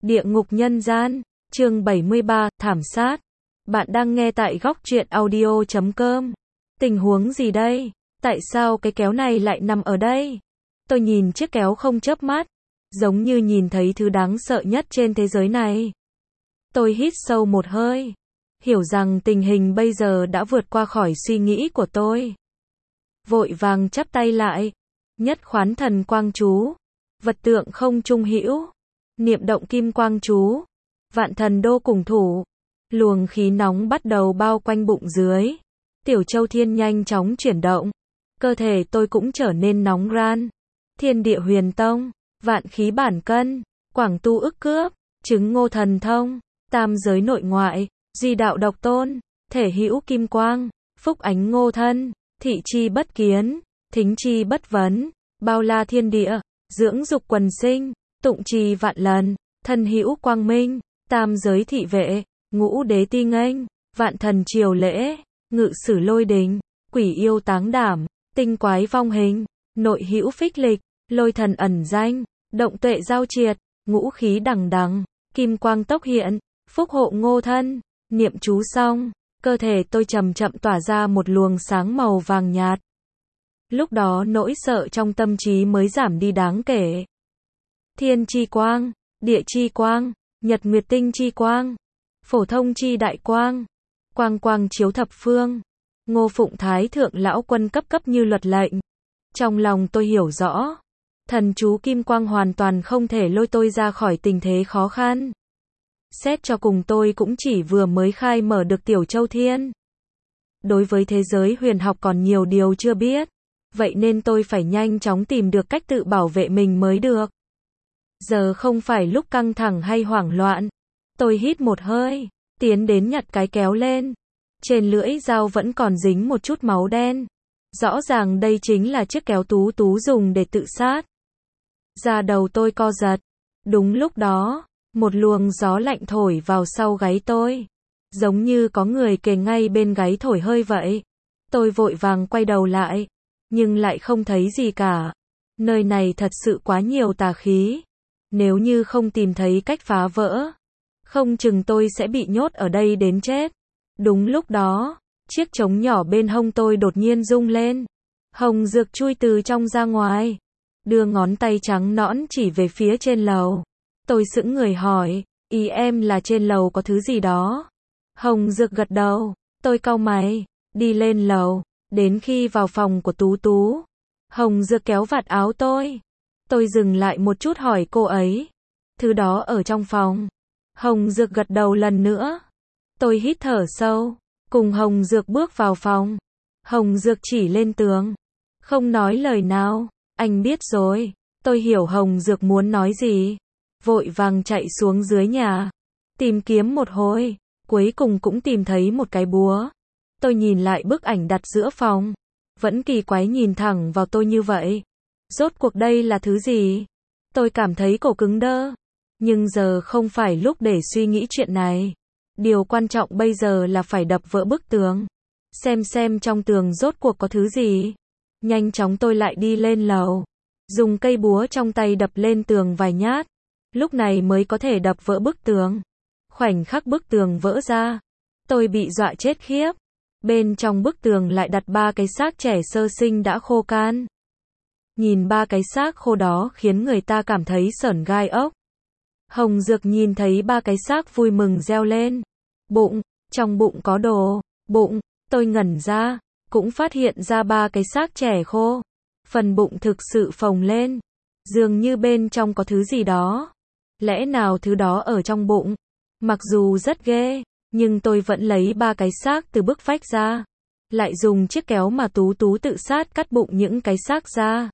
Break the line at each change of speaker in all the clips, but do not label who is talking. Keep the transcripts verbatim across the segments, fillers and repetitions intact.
Địa ngục nhân gian, chương bảy mươi ba, thảm sát. Bạn đang nghe tại góc truyện audio chấm com. Tình huống gì đây? Tại sao cái kéo này lại nằm ở đây? Tôi nhìn chiếc kéo không chớp mắt, giống như nhìn thấy thứ đáng sợ nhất trên thế giới này. Tôi hít sâu một hơi, hiểu rằng tình hình bây giờ đã vượt qua khỏi suy nghĩ của tôi. Vội vàng chắp tay lại, nhất khoán thần quang chú, vật tượng không trung hữu, niệm động kim quang chú, vạn thần đô cùng thủ. Luồng khí nóng bắt đầu bao quanh bụng dưới. Tiểu Châu Thiên nhanh chóng chuyển động. Cơ thể tôi cũng trở nên nóng ran. Thiên địa huyền tông, vạn khí bản cân, quảng tu ức cướp, chứng ngô thần thông, tam giới nội ngoại, duy đạo độc tôn, thể hữu kim quang, phúc ánh ngô thân, thị chi bất kiến, thính chi bất vấn, bao la thiên địa, dưỡng dục quần sinh, tụng trì vạn lần, thân hữu quang minh, tam giới thị vệ, ngũ đế ti nghênh, vạn thần triều lễ, ngự sử lôi đình, quỷ yêu táng đảm, tinh quái vong hình, nội hữu phích lịch, lôi thần ẩn danh, động tuệ giao triệt, ngũ khí đằng đằng, kim quang tốc hiện, phúc hộ ngô thân. Niệm chú xong, cơ thể tôi chậm chậm tỏa ra một luồng sáng màu vàng nhạt. Lúc đó nỗi sợ trong tâm trí mới giảm đi đáng kể. Thiên chi quang, địa chi quang, nhật nguyệt tinh chi quang, phổ thông chi đại quang, quang quang chiếu thập phương. Ngô Phụng Thái thượng lão quân cấp cấp như luật lệnh. Trong lòng tôi hiểu rõ, thần chú kim quang hoàn toàn không thể lôi tôi ra khỏi tình thế khó khăn. Xét cho cùng tôi cũng chỉ vừa mới khai mở được Tiểu Châu Thiên. Đối với thế giới huyền học còn nhiều điều chưa biết, vậy nên tôi phải nhanh chóng tìm được cách tự bảo vệ mình mới được. Giờ không phải lúc căng thẳng hay hoảng loạn. Tôi hít một hơi, tiến đến nhặt cái kéo lên. Trên lưỡi dao vẫn còn dính một chút máu đen. Rõ ràng đây chính là chiếc kéo Tú Tú dùng để tự sát. Da đầu tôi co giật. Đúng lúc đó, một luồng gió lạnh thổi vào sau gáy tôi. Giống như có người kề ngay bên gáy thổi hơi vậy. Tôi vội vàng quay đầu lại, nhưng lại không thấy gì cả. Nơi này thật sự quá nhiều tà khí. Nếu như không tìm thấy cách phá vỡ, không chừng tôi sẽ bị nhốt ở đây đến chết. Đúng lúc đó, chiếc trống nhỏ bên hông tôi đột nhiên rung lên. Hồng Dược chui từ trong ra ngoài, đưa ngón tay trắng nõn chỉ về phía trên lầu. Tôi sững người hỏi, ý em là trên lầu có thứ gì đó? Hồng Dược gật đầu. Tôi cau mày, đi lên lầu, đến khi vào phòng của Tú Tú. Hồng Dược kéo vạt áo tôi. Tôi dừng lại một chút hỏi cô ấy, thứ đó ở trong phòng. Hồng Dược gật đầu lần nữa. Tôi hít thở sâu, cùng Hồng Dược bước vào phòng. Hồng Dược chỉ lên tường, không nói lời nào. Anh biết rồi. Tôi hiểu Hồng Dược muốn nói gì. Vội vàng chạy xuống dưới nhà, tìm kiếm một hồi, cuối cùng cũng tìm thấy một cái búa. Tôi nhìn lại bức ảnh đặt giữa phòng, vẫn kỳ quái nhìn thẳng vào tôi như vậy. Rốt cuộc đây là thứ gì? Tôi cảm thấy cổ cứng đơ. Nhưng giờ không phải lúc để suy nghĩ chuyện này. Điều quan trọng bây giờ là phải đập vỡ bức tường. Xem xem trong tường rốt cuộc có thứ gì. Nhanh chóng tôi lại đi lên lầu, dùng cây búa trong tay đập lên tường vài nhát. Lúc này mới có thể đập vỡ bức tường. Khoảnh khắc bức tường vỡ ra, tôi bị dọa chết khiếp. Bên trong bức tường lại đặt ba cái xác trẻ sơ sinh đã khô can. Nhìn ba cái xác khô đó khiến người ta cảm thấy sởn gai ốc. Hồng Dược nhìn thấy ba cái xác vui mừng reo lên. Bụng, trong bụng có đồ. Bụng, tôi ngẩn ra, cũng phát hiện ra ba cái xác trẻ khô. Phần bụng thực sự phồng lên, dường như bên trong có thứ gì đó. Lẽ nào thứ đó ở trong bụng? Mặc dù rất ghê, nhưng tôi vẫn lấy ba cái xác từ bức vách ra. Lại dùng chiếc kéo mà Tú Tú tự sát cắt bụng những cái xác ra.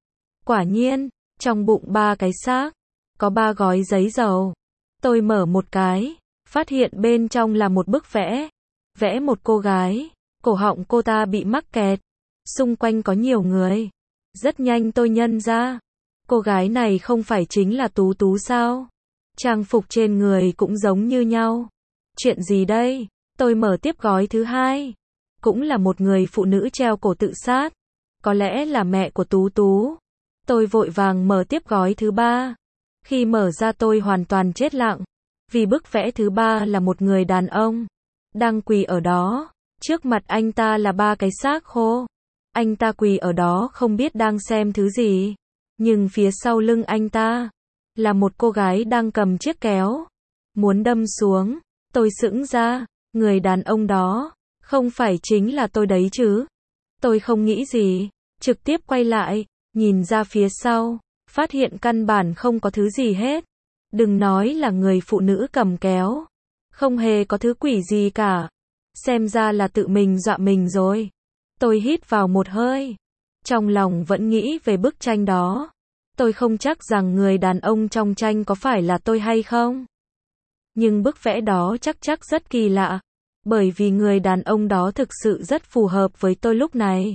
Quả nhiên, trong bụng ba cái xác, có ba gói giấy dầu. Tôi mở một cái, phát hiện bên trong là một bức vẽ. Vẽ một cô gái, cổ họng cô ta bị mắc kẹt. Xung quanh có nhiều người. Rất nhanh tôi nhận ra, cô gái này không phải chính là Tú Tú sao? Trang phục trên người cũng giống như nhau. Chuyện gì đây? Tôi mở tiếp gói thứ hai. Cũng là một người phụ nữ treo cổ tự sát. Có lẽ là mẹ của Tú Tú. Tôi vội vàng mở tiếp gói thứ ba. Khi mở ra tôi hoàn toàn chết lặng, vì bức vẽ thứ ba là một người đàn ông đang quỳ ở đó, trước mặt anh ta là ba cái xác khô. Anh ta quỳ ở đó không biết đang xem thứ gì, nhưng phía sau lưng anh ta là một cô gái đang cầm chiếc kéo, muốn đâm xuống. Tôi sững ra, người đàn ông đó không phải chính là tôi đấy chứ? Tôi không nghĩ gì, trực tiếp quay lại, nhìn ra phía sau, phát hiện căn bản không có thứ gì hết. Đừng nói là người phụ nữ cầm kéo, không hề có thứ quỷ gì cả. Xem ra là tự mình dọa mình rồi. Tôi hít vào một hơi, trong lòng vẫn nghĩ về bức tranh đó. Tôi không chắc rằng người đàn ông trong tranh có phải là tôi hay không. Nhưng bức vẽ đó chắc chắc rất kỳ lạ, bởi vì người đàn ông đó thực sự rất phù hợp với tôi lúc này.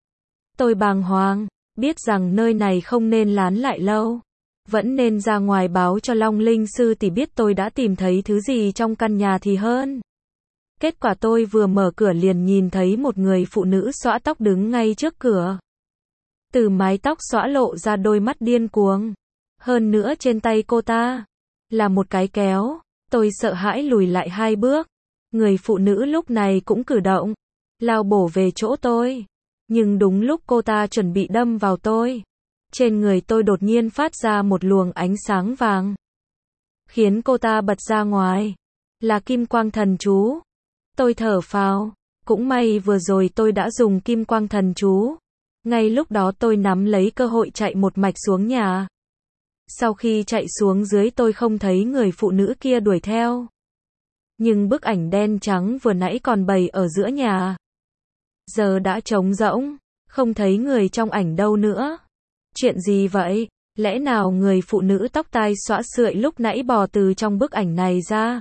Tôi bàng hoàng, biết rằng nơi này không nên lán lại lâu. Vẫn nên ra ngoài báo cho Long Linh sư tỷ biết tôi đã tìm thấy thứ gì trong căn nhà thì hơn. Kết quả tôi vừa mở cửa liền nhìn thấy một người phụ nữ xõa tóc đứng ngay trước cửa. Từ mái tóc xõa lộ ra đôi mắt điên cuồng. Hơn nữa trên tay cô ta là một cái kéo. Tôi sợ hãi lùi lại hai bước. Người phụ nữ lúc này cũng cử động, lao bổ về chỗ tôi. Nhưng đúng lúc cô ta chuẩn bị đâm vào tôi, trên người tôi đột nhiên phát ra một luồng ánh sáng vàng, khiến cô ta bật ra ngoài. Là kim quang thần chú. Tôi thở phào, cũng may vừa rồi tôi đã dùng kim quang thần chú. Ngay lúc đó tôi nắm lấy cơ hội chạy một mạch xuống nhà. Sau khi chạy xuống dưới tôi không thấy người phụ nữ kia đuổi theo. Nhưng bức ảnh đen trắng vừa nãy còn bày ở giữa nhà, giờ đã trống rỗng, không thấy người trong ảnh đâu nữa. Chuyện gì vậy? Lẽ nào người phụ nữ tóc tai xõa xượi lúc nãy bò từ trong bức ảnh này ra?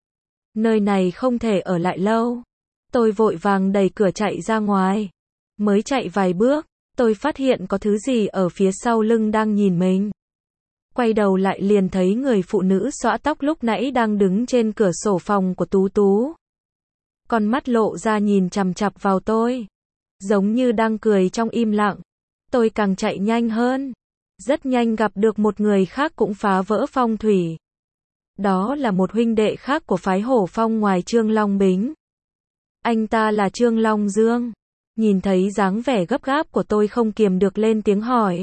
Nơi này không thể ở lại lâu. Tôi vội vàng đẩy cửa chạy ra ngoài. Mới chạy vài bước, tôi phát hiện có thứ gì ở phía sau lưng đang nhìn mình. Quay đầu lại liền thấy người phụ nữ xõa tóc lúc nãy đang đứng trên cửa sổ phòng của Tú Tú. Con mắt lộ ra nhìn chằm chằm vào tôi, giống như đang cười trong im lặng. Tôi càng chạy nhanh hơn, rất nhanh gặp được một người khác cũng phá vỡ phong thủy. Đó là một huynh đệ khác của phái Hổ Phong ngoài Trương Long Bính. Anh ta là Trương Long Dương. Nhìn thấy dáng vẻ gấp gáp của tôi không kiềm được lên tiếng hỏi.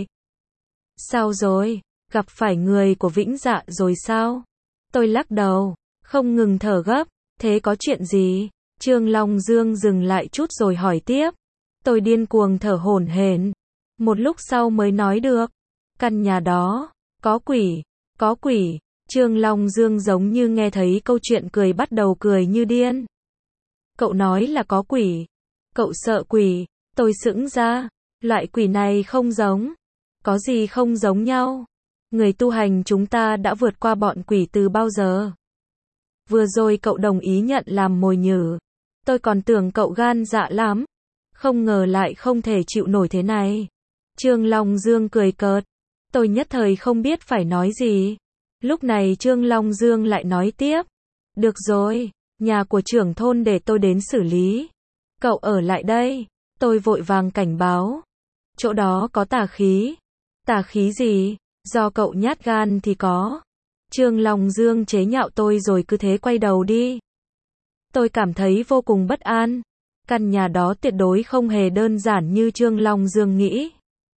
Sao rồi? Gặp phải người của Vĩnh Dạ rồi sao? Tôi lắc đầu, không ngừng thở gấp. Thế có chuyện gì? Trương Long Dương dừng lại chút rồi hỏi tiếp. Tôi điên cuồng thở hổn hển, một lúc sau mới nói được. Căn nhà đó, có quỷ, có quỷ. Trương Long Dương giống như nghe thấy câu chuyện cười bắt đầu cười như điên. Cậu nói là có quỷ. Cậu sợ quỷ. Tôi sững ra. Loại quỷ này không giống. Có gì không giống nhau? Người tu hành chúng ta đã vượt qua bọn quỷ từ bao giờ? Vừa rồi cậu đồng ý nhận làm mồi nhử. Tôi còn tưởng cậu gan dạ lắm. Không ngờ lại không thể chịu nổi thế này. Trương Long Dương cười cợt. Tôi nhất thời không biết phải nói gì. Lúc này Trương Long Dương lại nói tiếp. Được rồi, nhà của trưởng thôn để tôi đến xử lý. Cậu ở lại đây. Tôi vội vàng cảnh báo. Chỗ đó có tà khí. Tà khí gì? Do cậu nhát gan thì có. Trương Long Dương chế nhạo tôi rồi cứ thế quay đầu đi. Tôi cảm thấy vô cùng bất an. Căn nhà đó tuyệt đối không hề đơn giản như Trương Long Dương nghĩ.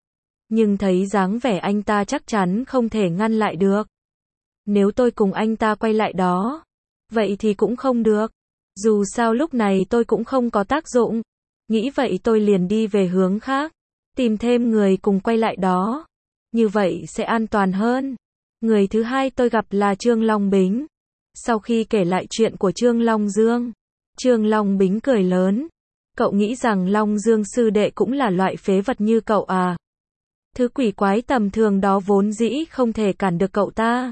Nhưng thấy dáng vẻ anh ta chắc chắn không thể ngăn lại được. Nếu tôi cùng anh ta quay lại đó, vậy thì cũng không được. Dù sao lúc này tôi cũng không có tác dụng. Nghĩ vậy tôi liền đi về hướng khác, tìm thêm người cùng quay lại đó. Như vậy sẽ an toàn hơn. Người thứ hai tôi gặp là Trương Long Bính. Sau khi kể lại chuyện của Trương Long Dương, Trương Long Bính cười lớn. Cậu nghĩ rằng Long Dương sư đệ cũng là loại phế vật như cậu à? Thứ quỷ quái tầm thường đó vốn dĩ không thể cản được cậu ta.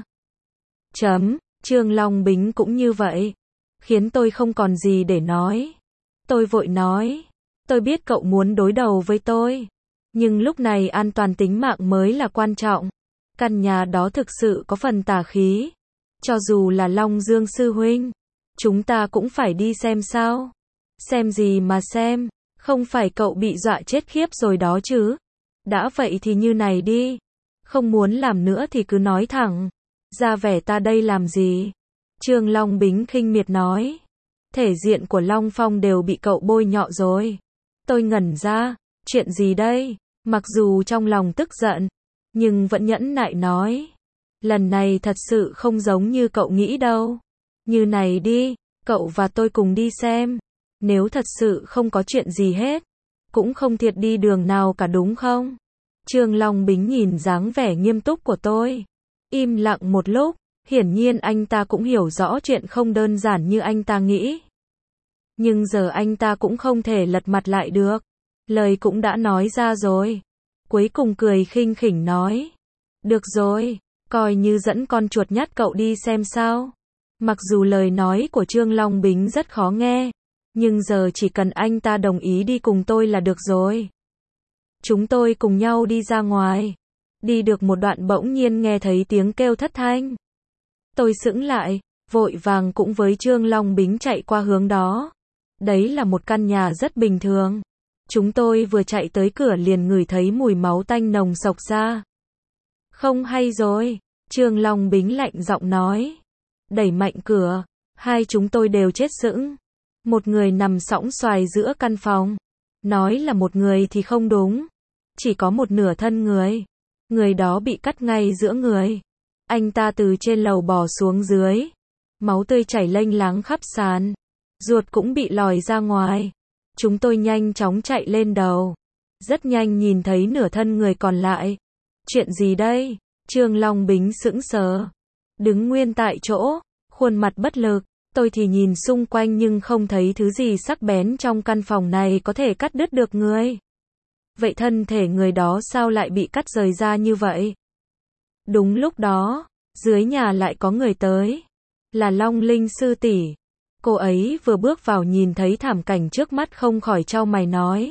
Chấm, Trương Long Bính cũng như vậy. Khiến tôi không còn gì để nói. Tôi vội nói. Tôi biết cậu muốn đối đầu với tôi. Nhưng lúc này an toàn tính mạng mới là quan trọng. Căn nhà đó thực sự có phần tà khí. Cho dù là Long Dương sư huynh, chúng ta cũng phải đi xem sao. Xem gì mà xem, không phải cậu bị dọa chết khiếp rồi đó chứ. Đã vậy thì như này đi. Không muốn làm nữa thì cứ nói thẳng. Ra vẻ ta đây làm gì? Trương Long Bính khinh miệt nói. Thể diện của Long Phong đều bị cậu bôi nhọ rồi. Tôi ngẩn ra, chuyện gì đây? Mặc dù trong lòng tức giận, nhưng vẫn nhẫn nại nói. Lần này thật sự không giống như cậu nghĩ đâu. Như này đi, cậu và tôi cùng đi xem. Nếu thật sự không có chuyện gì hết, cũng không thiệt đi đường nào cả đúng không? Trương Long Bính nhìn dáng vẻ nghiêm túc của tôi. Im lặng một lúc, hiển nhiên anh ta cũng hiểu rõ chuyện không đơn giản như anh ta nghĩ. Nhưng giờ anh ta cũng không thể lật mặt lại được. Lời cũng đã nói ra rồi. Cuối cùng cười khinh khỉnh nói. Được rồi, coi như dẫn con chuột nhắt cậu đi xem sao. Mặc dù lời nói của Trương Long Bính rất khó nghe, nhưng giờ chỉ cần anh ta đồng ý đi cùng tôi là được rồi. Chúng tôi cùng nhau đi ra ngoài. Đi được một đoạn bỗng nhiên nghe thấy tiếng kêu thất thanh. Tôi sững lại, vội vàng cũng với Trương Long Bính chạy qua hướng đó. Đấy là một căn nhà rất bình thường. Chúng tôi vừa chạy tới cửa liền ngửi thấy mùi máu tanh nồng sộc ra. Không hay rồi, Trương Long Bính lạnh giọng nói. Đẩy mạnh cửa, hai chúng tôi đều chết sững. Một người nằm sõng soài giữa căn phòng. Nói là một người thì không đúng. Chỉ có một nửa thân người. Người đó bị cắt ngay giữa người. Anh ta từ trên lầu bò xuống dưới. Máu tươi chảy lênh láng khắp sàn. Ruột cũng bị lòi ra ngoài. Chúng tôi nhanh chóng chạy lên đầu. Rất nhanh nhìn thấy nửa thân người còn lại. Chuyện gì đây? Trương Long Bính sững sờ. Đứng nguyên tại chỗ, khuôn mặt bất lực. Tôi thì nhìn xung quanh nhưng không thấy thứ gì sắc bén trong căn phòng này có thể cắt đứt được người. Vậy thân thể người đó sao lại bị cắt rời ra như vậy? Đúng lúc đó, dưới nhà lại có người tới. Là Long Linh sư tỷ. Cô ấy vừa bước vào nhìn thấy thảm cảnh trước mắt không khỏi chau mày nói.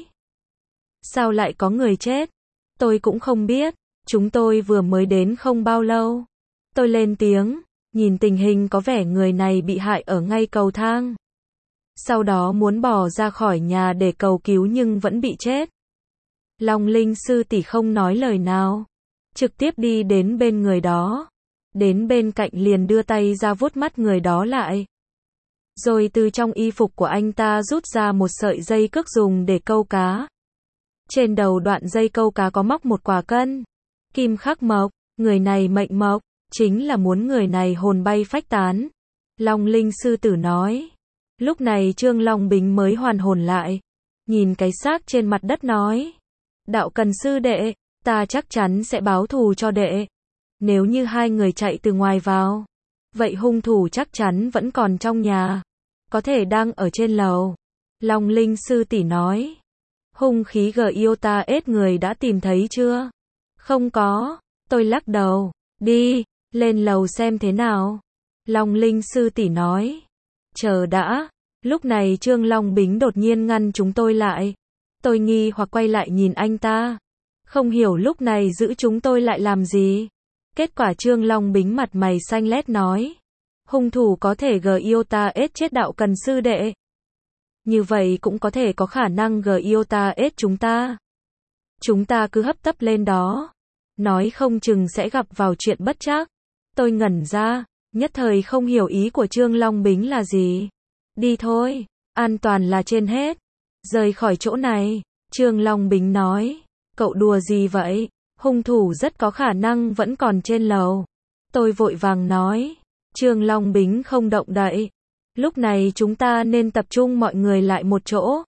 Sao lại có người chết? Tôi cũng không biết, chúng tôi vừa mới đến không bao lâu. Tôi lên tiếng, nhìn tình hình có vẻ người này bị hại ở ngay cầu thang. Sau đó muốn bò ra khỏi nhà để cầu cứu nhưng vẫn bị chết. Long Linh sư tỷ không nói lời nào, trực tiếp đi đến bên người đó. Đến bên cạnh liền đưa tay ra vuốt mắt người đó lại. Rồi từ trong y phục của anh ta rút ra một sợi dây cước dùng để câu cá. Trên đầu đoạn dây câu cá có móc một quả cân. Kim khắc mộc, người này mệnh mộc, chính là muốn người này hồn bay phách tán. Long Linh sư tử nói. Lúc này Trương Long Bính mới hoàn hồn lại. Nhìn cái xác trên mặt đất nói. Đạo Cần sư đệ, ta chắc chắn sẽ báo thù cho đệ. Nếu như hai người chạy từ ngoài vào, vậy hung thủ chắc chắn vẫn còn trong nhà. Có thể đang ở trên lầu. Long Linh sư tỷ nói. Hung khí gờ yêu ta ết người đã tìm thấy chưa? Không có. Tôi lắc đầu. Đi, lên lầu xem thế nào. Long Linh sư tỷ nói. Chờ đã. Lúc này Trương Long Bính đột nhiên ngăn chúng tôi lại. Tôi nghi hoặc quay lại nhìn anh ta. Không hiểu lúc này giữ chúng tôi lại làm gì. Kết quả Trương Long Bính mặt mày xanh lét nói. Hung thủ có thể gờ yêu ta ết chết Đạo Cần sư đệ. Như vậy cũng có thể có khả năng gờ yêu ta ết chúng ta. Chúng ta cứ hấp tấp lên đó. Nói không chừng sẽ gặp vào chuyện bất trắc. Tôi ngẩn ra, nhất thời không hiểu ý của Trương Long Bính là gì. Đi thôi, an toàn là trên hết. Rời khỏi chỗ này, Trương Long Bính nói. Cậu đùa gì vậy? Hung thủ rất có khả năng vẫn còn trên lầu. Tôi vội vàng nói. Trương Long Bính không động đậy. Lúc này chúng ta nên tập trung mọi người lại một chỗ.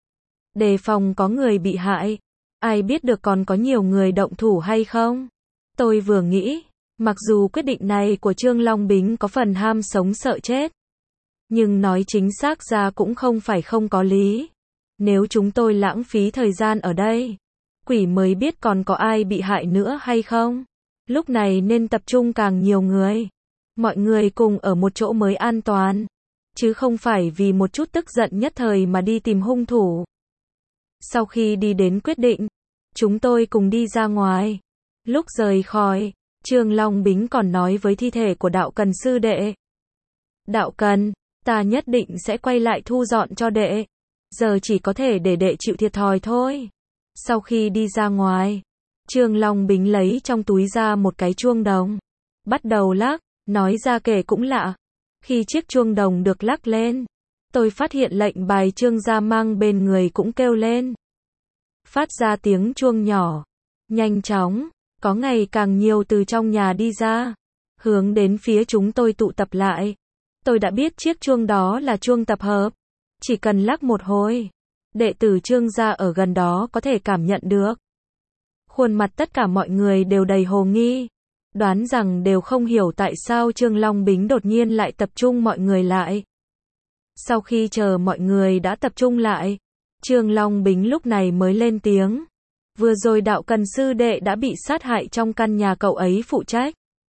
Đề phòng có người bị hại. Ai biết được còn có nhiều người động thủ hay không? Tôi vừa nghĩ, mặc dù quyết định này của Trương Long Bính có phần ham sống sợ chết. Nhưng nói chính xác ra cũng không phải không có lý. Nếu chúng tôi lãng phí thời gian ở đây, quỷ mới biết còn có ai bị hại nữa hay không. Lúc này nên tập trung càng nhiều người. Mọi người cùng ở một chỗ mới an toàn. Chứ không phải vì một chút tức giận nhất thời mà đi tìm hung thủ. Sau khi đi đến quyết định, chúng tôi cùng đi ra ngoài. Lúc rời khỏi, Trương Long Bính còn nói với thi thể của Đạo Cần sư đệ. Đạo Cần, ta nhất định sẽ quay lại thu dọn cho đệ. Giờ chỉ có thể để đệ chịu thiệt thòi thôi. Sau khi đi ra ngoài, Trương Long Bính lấy trong túi ra một cái chuông đồng. Bắt đầu lắc, Nói ra kể cũng lạ. Khi chiếc chuông đồng được lắc lên, tôi phát hiện lệnh bài Trương gia mang bên người cũng kêu lên. Phát ra tiếng chuông nhỏ. Nhanh chóng, có ngày càng nhiều từ trong nhà đi ra, hướng đến phía chúng tôi tụ tập lại. Tôi đã biết chiếc chuông đó là chuông tập hợp. Chỉ cần lắc một hồi, đệ tử Trương gia ở gần đó có thể cảm nhận được. Khuôn mặt tất cả mọi người đều đầy hồ nghi, đoán rằng đều không hiểu tại sao Trương Long Bính đột nhiên lại tập trung mọi người lại. Sau khi chờ mọi người đã tập trung lại, Trương Long Bính lúc này mới lên tiếng. Vừa rồi Đạo Cần sư đệ đã bị sát hại trong căn nhà cậu ấy phụ trách.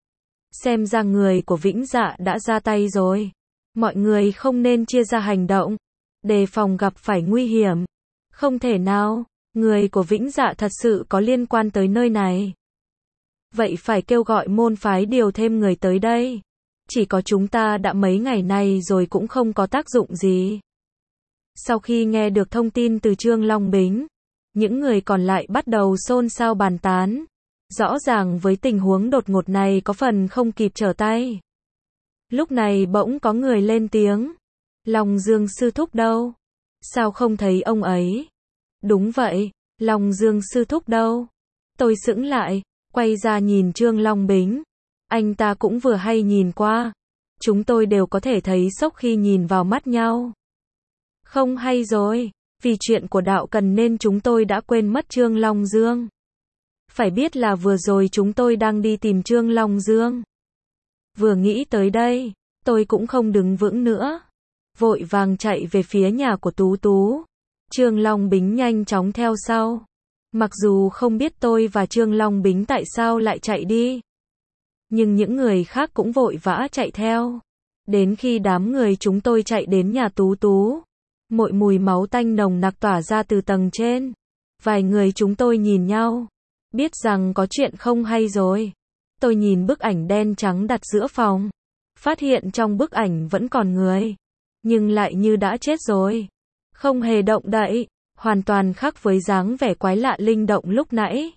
Xem ra người của Vĩnh Dạ đã ra tay rồi. Mọi người không nên chia ra hành động, đề phòng gặp phải nguy hiểm. Không thể nào, người của Vĩnh Dạ thật sự có liên quan tới nơi này. Vậy phải kêu gọi môn phái điều thêm người tới đây. Chỉ có chúng ta đã mấy ngày nay rồi cũng không có tác dụng gì. Sau khi nghe được thông tin từ Trương Long Bính, những người còn lại bắt đầu xôn xao bàn tán. Rõ ràng với tình huống đột ngột này có phần không kịp trở tay. Lúc này bỗng có người lên tiếng. Long Dương sư thúc đâu? Sao không thấy ông ấy? Đúng vậy, Long Dương sư thúc đâu? Tôi sững lại, quay ra nhìn Trương Long Bính. Anh ta cũng vừa hay nhìn qua. Chúng tôi đều có thể thấy sốc khi nhìn vào mắt nhau. Không hay rồi, vì chuyện của Đạo Cần nên chúng tôi đã quên mất Trương Long Dương. Phải biết là vừa rồi chúng tôi đang đi tìm Trương Long Dương. Vừa nghĩ tới đây, tôi cũng không đứng vững nữa. Vội vàng chạy về phía nhà của Tú Tú. Trương Long Bính nhanh chóng theo sau. Mặc dù không biết tôi và Trương Long Bính tại sao lại chạy đi, nhưng những người khác cũng vội vã chạy theo. Đến khi đám người chúng tôi chạy đến nhà Tú Tú, một mùi máu tanh nồng nặc tỏa ra từ tầng trên. Vài người chúng tôi nhìn nhau, biết rằng có chuyện không hay rồi. Tôi nhìn bức ảnh đen trắng đặt giữa phòng, phát hiện trong bức ảnh vẫn còn người, nhưng lại như đã chết rồi, không hề động đậy, hoàn toàn khác với dáng vẻ quái lạ linh động lúc nãy.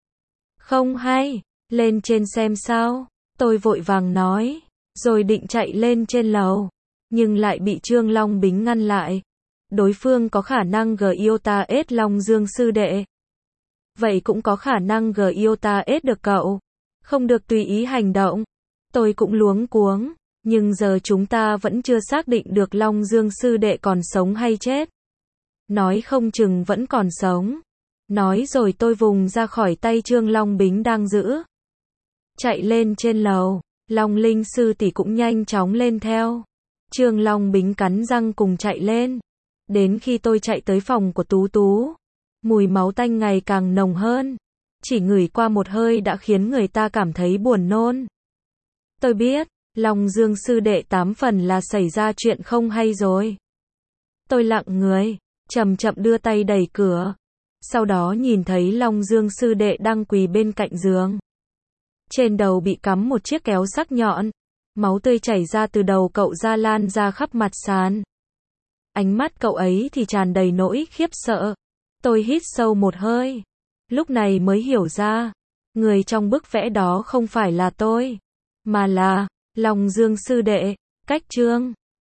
Không hay, lên trên xem sao, tôi vội vàng nói, rồi định chạy lên trên lầu, nhưng lại bị Trương Long Bính ngăn lại. Đối phương có khả năng Giota ết Long Dương sư đệ. Vậy cũng có khả năng Giota ết được cậu. Không được tùy ý hành động. Tôi cũng luống cuống, nhưng giờ chúng ta vẫn chưa xác định được Long Dương sư đệ còn sống hay chết. Nói không chừng vẫn còn sống. Nói rồi tôi vùng ra khỏi tay Trương Long Bính đang giữ. Chạy lên trên lầu, Long Linh sư tỷ cũng nhanh chóng lên theo. Trương Long Bính cắn răng cùng chạy lên. Đến khi tôi chạy tới phòng của Tú Tú, mùi máu tanh ngày càng nồng hơn. Chỉ ngửi qua một hơi đã khiến người ta cảm thấy buồn nôn. Tôi biết, Long Dương sư đệ tám phần là xảy ra chuyện không hay rồi. Tôi lặng người, chậm chậm đưa tay đẩy cửa. Sau đó nhìn thấy Long Dương sư đệ đang quỳ bên cạnh giường. Trên đầu bị cắm một chiếc kéo sắc nhọn. Máu tươi chảy ra từ đầu cậu ra lan ra khắp mặt sàn. Ánh mắt cậu ấy thì tràn đầy nỗi khiếp sợ. Tôi hít sâu một hơi. Lúc này mới hiểu ra, người trong bức vẽ đó không phải là tôi, mà là Long Dương sư đệ, cách Trương